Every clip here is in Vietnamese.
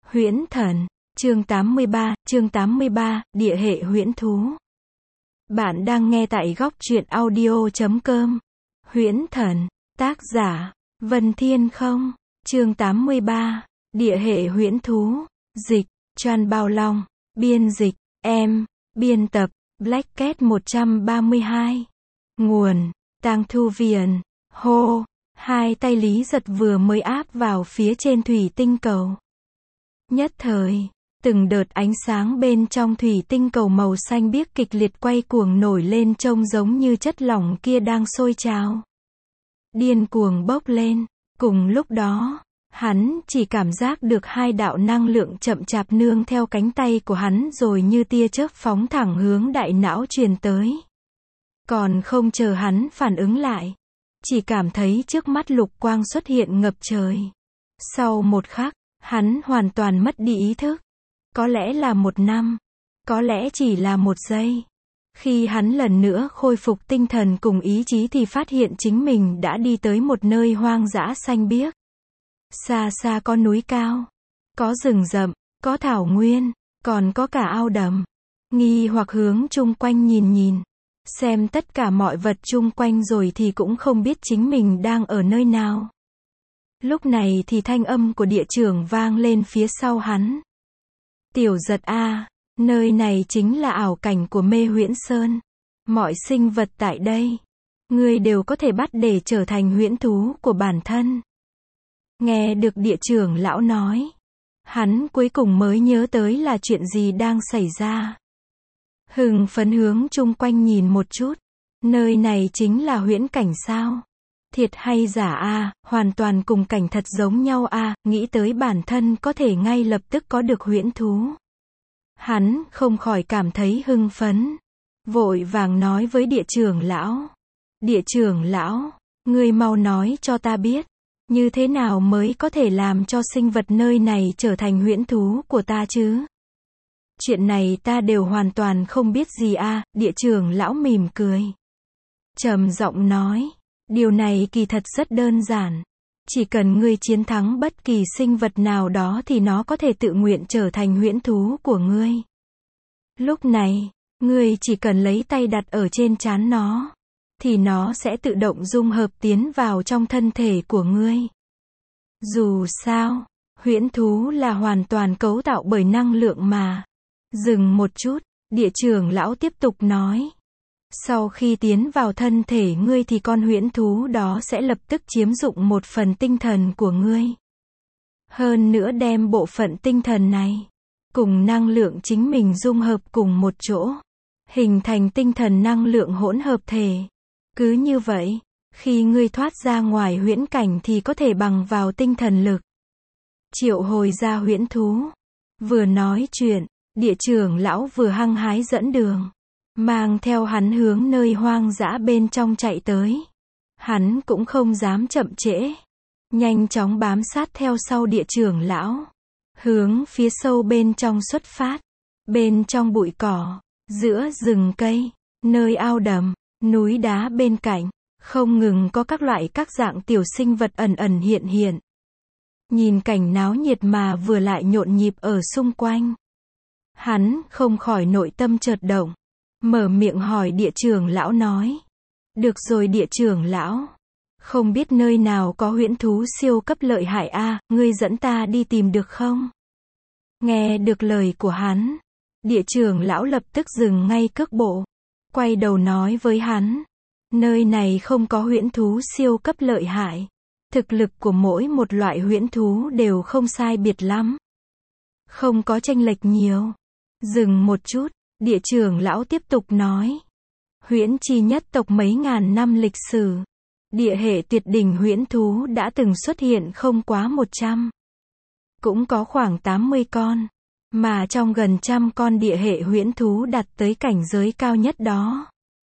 Huyễn Thần, chương 83, Địa hệ huyễn thú. Bạn đang nghe tại góc truyện audio.com. Huyễn Thần, tác giả, Vân Thiên Không, chương 83, Địa hệ huyễn thú, dịch, Choan Bao Long, biên dịch, biên tập, Black Cat 132. Nguồn, Tang Thu Viền, hô, hai tay Lý Giật vừa mới áp vào phía trên thủy tinh cầu. Nhất thời, từng đợt ánh sáng bên trong thủy tinh cầu màu xanh biếc kịch liệt quay cuồng nổi lên trông giống như chất lỏng kia đang sôi trào. Điên cuồng bốc lên, cùng lúc đó, hắn chỉ cảm giác được hai đạo năng lượng chậm chạp nương theo cánh tay của hắn rồi như tia chớp phóng thẳng hướng đại não truyền tới. Còn không chờ hắn phản ứng lại, chỉ cảm thấy trước mắt lục quang xuất hiện ngập trời. Sau một khắc, hắn hoàn toàn mất đi ý thức. Có lẽ là 1 năm, có lẽ chỉ là 1 giây. Khi hắn lần nữa khôi phục tinh thần cùng ý chí thì phát hiện chính mình đã đi tới một nơi hoang dã xanh biếc. Xa xa có núi cao, có rừng rậm, có thảo nguyên, còn có cả ao đầm. Nghi hoặc hướng chung quanh nhìn, xem tất cả mọi vật chung quanh rồi thì cũng không biết chính mình đang ở nơi nào. Lúc này thì thanh âm của địa trưởng vang lên phía sau hắn. Tiểu Giật a, nơi này chính là ảo cảnh của Mê Huyễn Sơn. Mọi sinh vật tại đây, ngươi đều có thể bắt để trở thành huyễn thú của bản thân. Nghe được địa trưởng lão nói, hắn cuối cùng mới nhớ tới là chuyện gì đang xảy ra. Hưng phấn hướng chung quanh nhìn một chút. Nơi này chính là huyễn cảnh sao? Thiệt hay giả a, hoàn toàn cùng cảnh thật giống nhau a, nghĩ tới bản thân có thể ngay lập tức có được huyễn thú. Hắn không khỏi cảm thấy hưng phấn. Vội vàng nói với địa trưởng lão. Địa trưởng lão, ngươi mau nói cho ta biết. Như thế nào mới có thể làm cho sinh vật nơi này trở thành huyễn thú của ta chứ? Chuyện này ta đều hoàn toàn không biết gì a, địa trưởng lão mỉm cười. Trầm giọng nói. Điều này kỳ thật rất đơn giản. Chỉ cần ngươi chiến thắng bất kỳ sinh vật nào đó thì nó có thể tự nguyện trở thành huyễn thú của ngươi. Lúc này, ngươi chỉ cần lấy tay đặt ở trên trán nó, thì nó sẽ tự động dung hợp tiến vào trong thân thể của ngươi. Dù sao, huyễn thú là hoàn toàn cấu tạo bởi năng lượng mà. Dừng một chút, địa trưởng lão tiếp tục nói. Sau khi tiến vào thân thể ngươi thì con huyễn thú đó sẽ lập tức chiếm dụng một phần tinh thần của ngươi. Hơn nữa đem bộ phận tinh thần này, cùng năng lượng chính mình dung hợp cùng một chỗ, hình thành tinh thần năng lượng hỗn hợp thể. Cứ như vậy, khi ngươi thoát ra ngoài huyễn cảnh thì có thể bằng vào tinh thần lực triệu hồi ra huyễn thú. Vừa nói chuyện, địa trưởng lão vừa hăng hái dẫn đường, mang theo hắn hướng nơi hoang dã bên trong chạy tới. Hắn cũng không dám chậm trễ, nhanh chóng bám sát theo sau địa trưởng lão, hướng phía sâu bên trong xuất phát. Bên trong bụi cỏ, giữa rừng cây, nơi ao đầm, núi đá bên cạnh, không ngừng có các loại các dạng tiểu sinh vật ẩn ẩn hiện hiện. Nhìn cảnh náo nhiệt mà vừa lại nhộn nhịp ở xung quanh, hắn không khỏi nội tâm chợt động. Mở miệng hỏi địa trưởng lão nói. Được rồi địa trưởng lão. Không biết nơi nào có huyễn thú siêu cấp lợi hại a, ngươi dẫn ta đi tìm được không? Nghe được lời của hắn, địa trưởng lão lập tức dừng ngay cước bộ. Quay đầu nói với hắn. Nơi này không có huyễn thú siêu cấp lợi hại. Thực lực của mỗi một loại huyễn thú đều không sai biệt lắm. Không có chênh lệch nhiều. Dừng một chút. Địa trưởng lão tiếp tục nói. Huyễn chi nhất tộc mấy ngàn năm lịch sử. Địa hệ tuyệt đỉnh huyễn thú đã từng xuất hiện không quá 100. Cũng có khoảng 80 con. Mà trong gần 100 con địa hệ huyễn thú đạt tới cảnh giới cao nhất đó,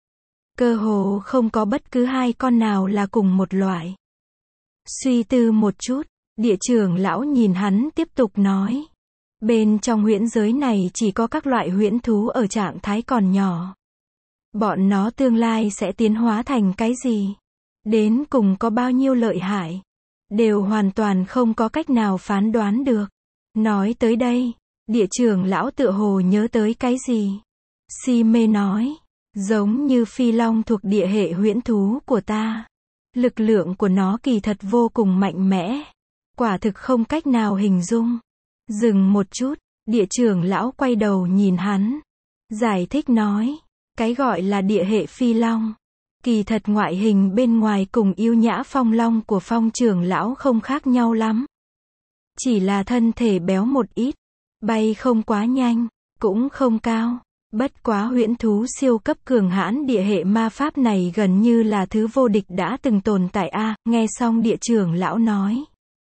cơ hồ không có bất cứ 2 con nào là cùng một loại. Suy tư một chút, địa trưởng lão nhìn hắn tiếp tục nói. Bên trong huyễn giới này chỉ có các loại huyễn thú ở trạng thái còn nhỏ. Bọn nó tương lai sẽ tiến hóa thành cái gì? Đến cùng có bao nhiêu lợi hại? Đều hoàn toàn không có cách nào phán đoán được. Nói tới đây, địa trưởng lão tựa hồ nhớ tới cái gì. Si mê nói, giống như phi long thuộc địa hệ huyễn thú của ta. Lực lượng của nó kỳ thật vô cùng mạnh mẽ. Quả thực không cách nào hình dung. Dừng một chút, địa trưởng lão quay đầu nhìn hắn. Giải thích nói, cái gọi là địa hệ phi long. Kỳ thật ngoại hình bên ngoài cùng yêu nhã phong long của Phong trưởng lão không khác nhau lắm. Chỉ là thân thể béo một ít, bay không quá nhanh, cũng không cao. Bất quá huyễn thú siêu cấp cường hãn địa hệ ma pháp này gần như là thứ vô địch đã từng tồn tại a. Nghe xong địa trưởng lão nói.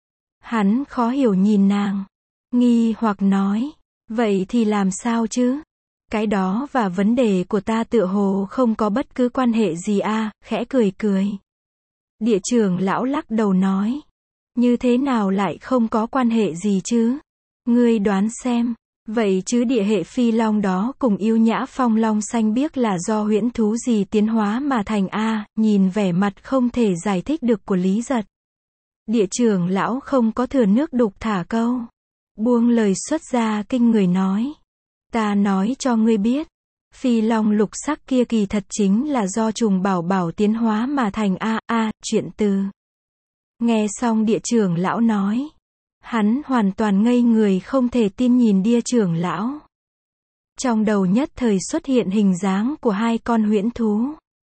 Hắn khó hiểu nhìn nàng. Nghi hoặc nói. Vậy thì làm sao chứ? Cái đó và vấn đề của ta tựa hồ không có bất cứ quan hệ gì a. Khẽ cười cười. Địa trưởng lão lắc đầu nói. Như thế nào lại không có quan hệ gì chứ? Ngươi đoán xem. Vậy chứ địa hệ phi long đó cùng yêu nhã phong long xanh biếc là do huyễn thú gì tiến hóa mà thành a? Nhìn vẻ mặt không thể giải thích được của Lý Giật. Địa trưởng lão không có thừa nước đục thả câu. Buông lời xuất ra kinh người nói. Ta nói cho ngươi biết. Phi long lục sắc kia kỳ thật chính là do trùng bảo bảo tiến hóa mà thành a. Chuyện từ. Nghe xong địa trưởng lão nói. Hắn hoàn toàn ngây người không thể tin nhìn địa trưởng lão. Trong đầu nhất thời xuất hiện hình dáng của hai con huyễn thú.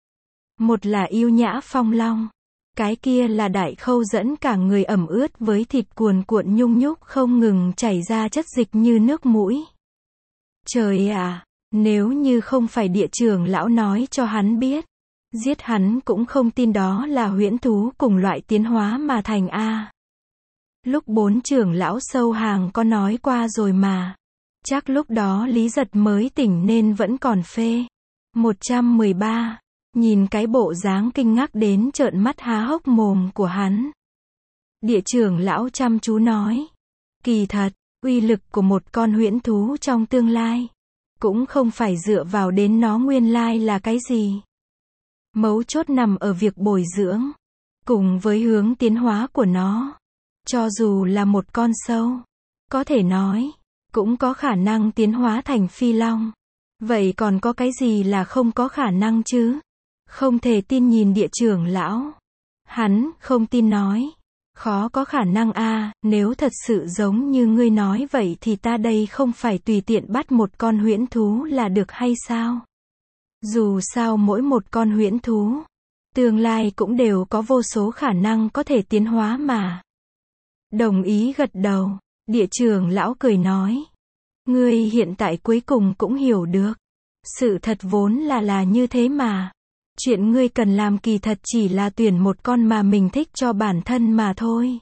Một là yêu nhã phong long. Cái kia là đại khâu dẫn cả người ẩm ướt với thịt cuồn cuộn nhung nhúc không ngừng chảy ra chất dịch như nước mũi. Trời ạ, nếu như không phải địa trưởng lão nói cho hắn biết. Giết hắn cũng không tin đó là huyễn thú cùng loại tiến hóa mà thành a. Lúc bốn trưởng lão sâu hàng có nói qua rồi mà. Chắc lúc đó Lý Giật mới tỉnh nên vẫn còn phê. 113. Nhìn cái bộ dáng kinh ngạc đến trợn mắt há hốc mồm của hắn. Địa trưởng lão chăm chú nói. Kỳ thật, uy lực của một con huyễn thú trong tương lai. Cũng không phải dựa vào đến nó nguyên lai là cái gì. Mấu chốt nằm ở việc bồi dưỡng. Cùng với hướng tiến hóa của nó. Cho dù là một con sâu, có thể nói, cũng có khả năng tiến hóa thành phi long. Vậy còn có cái gì là không có khả năng chứ? Không thể tin nhìn địa trưởng lão. Hắn không tin nói. Khó có khả năng a. Nếu thật sự giống như ngươi nói vậy thì ta đây không phải tùy tiện bắt một con huyễn thú là được hay sao? Dù sao mỗi một con huyễn thú, tương lai cũng đều có vô số khả năng có thể tiến hóa mà. Đồng ý gật đầu, địa trưởng lão cười nói. Ngươi hiện tại cuối cùng cũng hiểu được. Sự thật vốn là như thế mà. Chuyện ngươi cần làm kỳ thật chỉ là tuyển một con mà mình thích cho bản thân mà thôi.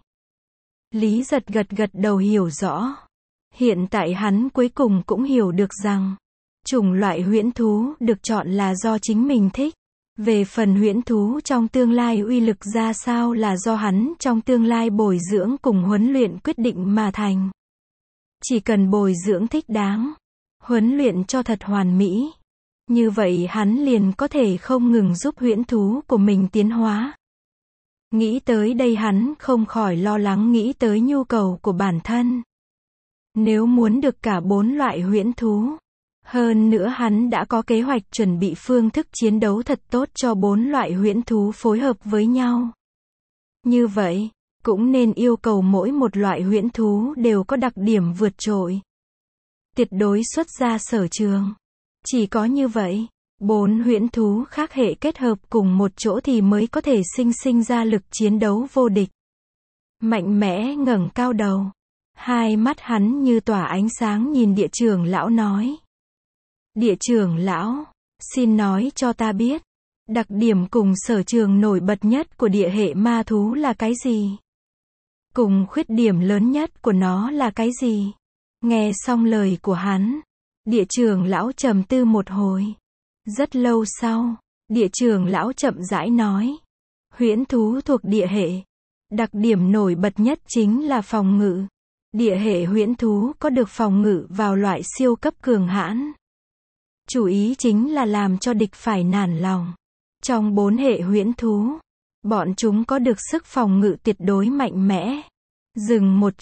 Lý Giật gật đầu hiểu rõ. Hiện tại hắn cuối cùng cũng hiểu được rằng, chủng loại huyễn thú được chọn là do chính mình thích. Về phần huyễn thú trong tương lai uy lực ra sao là do hắn trong tương lai bồi dưỡng cùng huấn luyện quyết định mà thành. Chỉ cần bồi dưỡng thích đáng, huấn luyện cho thật hoàn mỹ. Như vậy hắn liền có thể không ngừng giúp huyễn thú của mình tiến hóa. Nghĩ tới đây hắn không khỏi lo lắng nghĩ tới nhu cầu của bản thân. Nếu muốn được cả 4 loại huyễn thú. Hơn nữa hắn đã có kế hoạch chuẩn bị phương thức chiến đấu thật tốt cho 4 loại huyễn thú phối hợp với nhau. Như vậy, cũng nên yêu cầu mỗi một loại huyễn thú đều có đặc điểm vượt trội. Tuyệt đối xuất ra sở trường. Chỉ có như vậy, 4 huyễn thú khác hệ kết hợp cùng một chỗ thì mới có thể sinh ra lực chiến đấu vô địch. Mạnh mẽ ngẩng cao đầu. Hai mắt hắn như tỏa ánh sáng nhìn địa trưởng lão nói. Địa trưởng lão, xin nói cho ta biết, đặc điểm cùng sở trường nổi bật nhất của địa hệ ma thú là cái gì? Cùng khuyết điểm lớn nhất của nó là cái gì? Nghe xong lời của hắn, địa trưởng lão trầm tư một hồi. Rất lâu sau, địa trưởng lão chậm rãi nói. Huyễn thú thuộc địa hệ. Đặc điểm nổi bật nhất chính là phòng ngự. Địa hệ huyễn thú có được phòng ngự vào loại siêu cấp cường hãn. Chủ ý chính là làm cho địch phải nản lòng. Trong 4 hệ huyễn thú, bọn chúng có được sức phòng ngự tuyệt đối mạnh mẽ. Dừng một chút,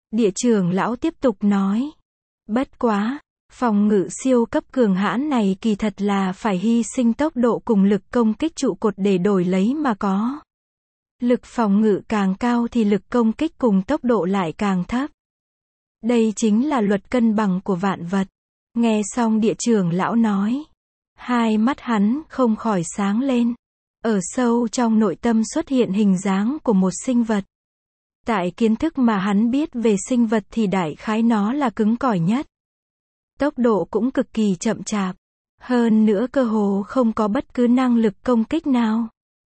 Địa trưởng lão tiếp tục nói. Bất quá, phòng ngự siêu cấp cường hãn này kỳ thật là phải hy sinh tốc độ cùng lực công kích trụ cột để đổi lấy mà có. Lực phòng ngự càng cao thì lực công kích cùng tốc độ lại càng thấp. Đây chính là luật cân bằng của vạn vật. Nghe xong địa trưởng lão nói, hai mắt hắn không khỏi sáng lên. Ở sâu trong nội tâm xuất hiện hình dáng của một sinh vật. Tại kiến thức mà hắn biết về sinh vật thì đại khái nó là cứng cỏi nhất. Tốc độ cũng cực kỳ chậm chạp. Hơn nữa cơ hồ không có bất cứ năng lực công kích nào.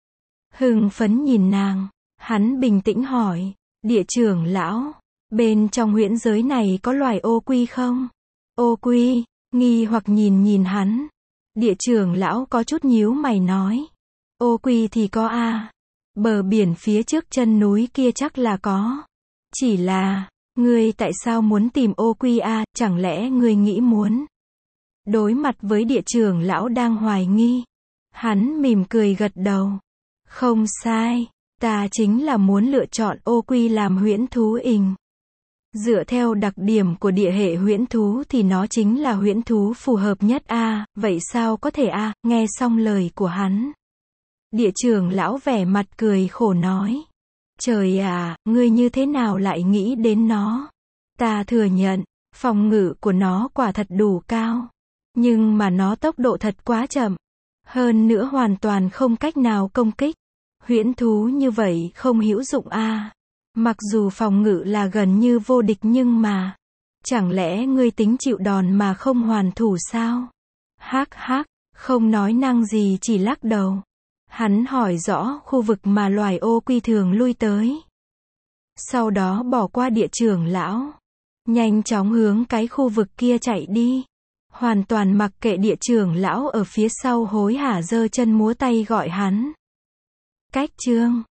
Hưng phấn nhìn nàng, hắn bình tĩnh hỏi, địa trưởng lão, bên trong huyễn giới này có loài ô quy không? Ô quy, nghi hoặc nhìn hắn. Địa trưởng lão có chút nhíu mày nói, ô quy thì có a. Bờ biển phía trước chân núi kia chắc là có. Chỉ là, ngươi tại sao muốn tìm ô quy a, chẳng lẽ ngươi nghĩ muốn? Đối mặt với địa trưởng lão đang hoài nghi, hắn mỉm cười gật đầu. Không sai, ta chính là muốn lựa chọn ô quy làm huyễn thú ình. Dựa theo đặc điểm của địa hệ huyễn thú thì nó chính là huyễn thú phù hợp nhất a, vậy sao có thể a? Nghe xong lời của hắn, địa trưởng lão vẻ mặt cười khổ nói. Trời à, ngươi như thế nào lại nghĩ đến nó? Ta thừa nhận, phòng ngự của nó quả thật đủ cao. Nhưng mà nó tốc độ thật quá chậm. Hơn nữa hoàn toàn không cách nào công kích. Huyễn thú như vậy không hữu dụng a. Mặc dù phòng ngự là gần như vô địch nhưng mà, chẳng lẽ ngươi tính chịu đòn mà không hoàn thủ sao? Hắc hắc, không nói năng gì chỉ lắc đầu. Hắn hỏi rõ khu vực mà loài ô quy thường lui tới. Sau đó bỏ qua địa trưởng lão. Nhanh chóng hướng cái khu vực kia chạy đi. Hoàn toàn mặc kệ địa trưởng lão ở phía sau hối hả giơ chân múa tay gọi hắn. Cách chương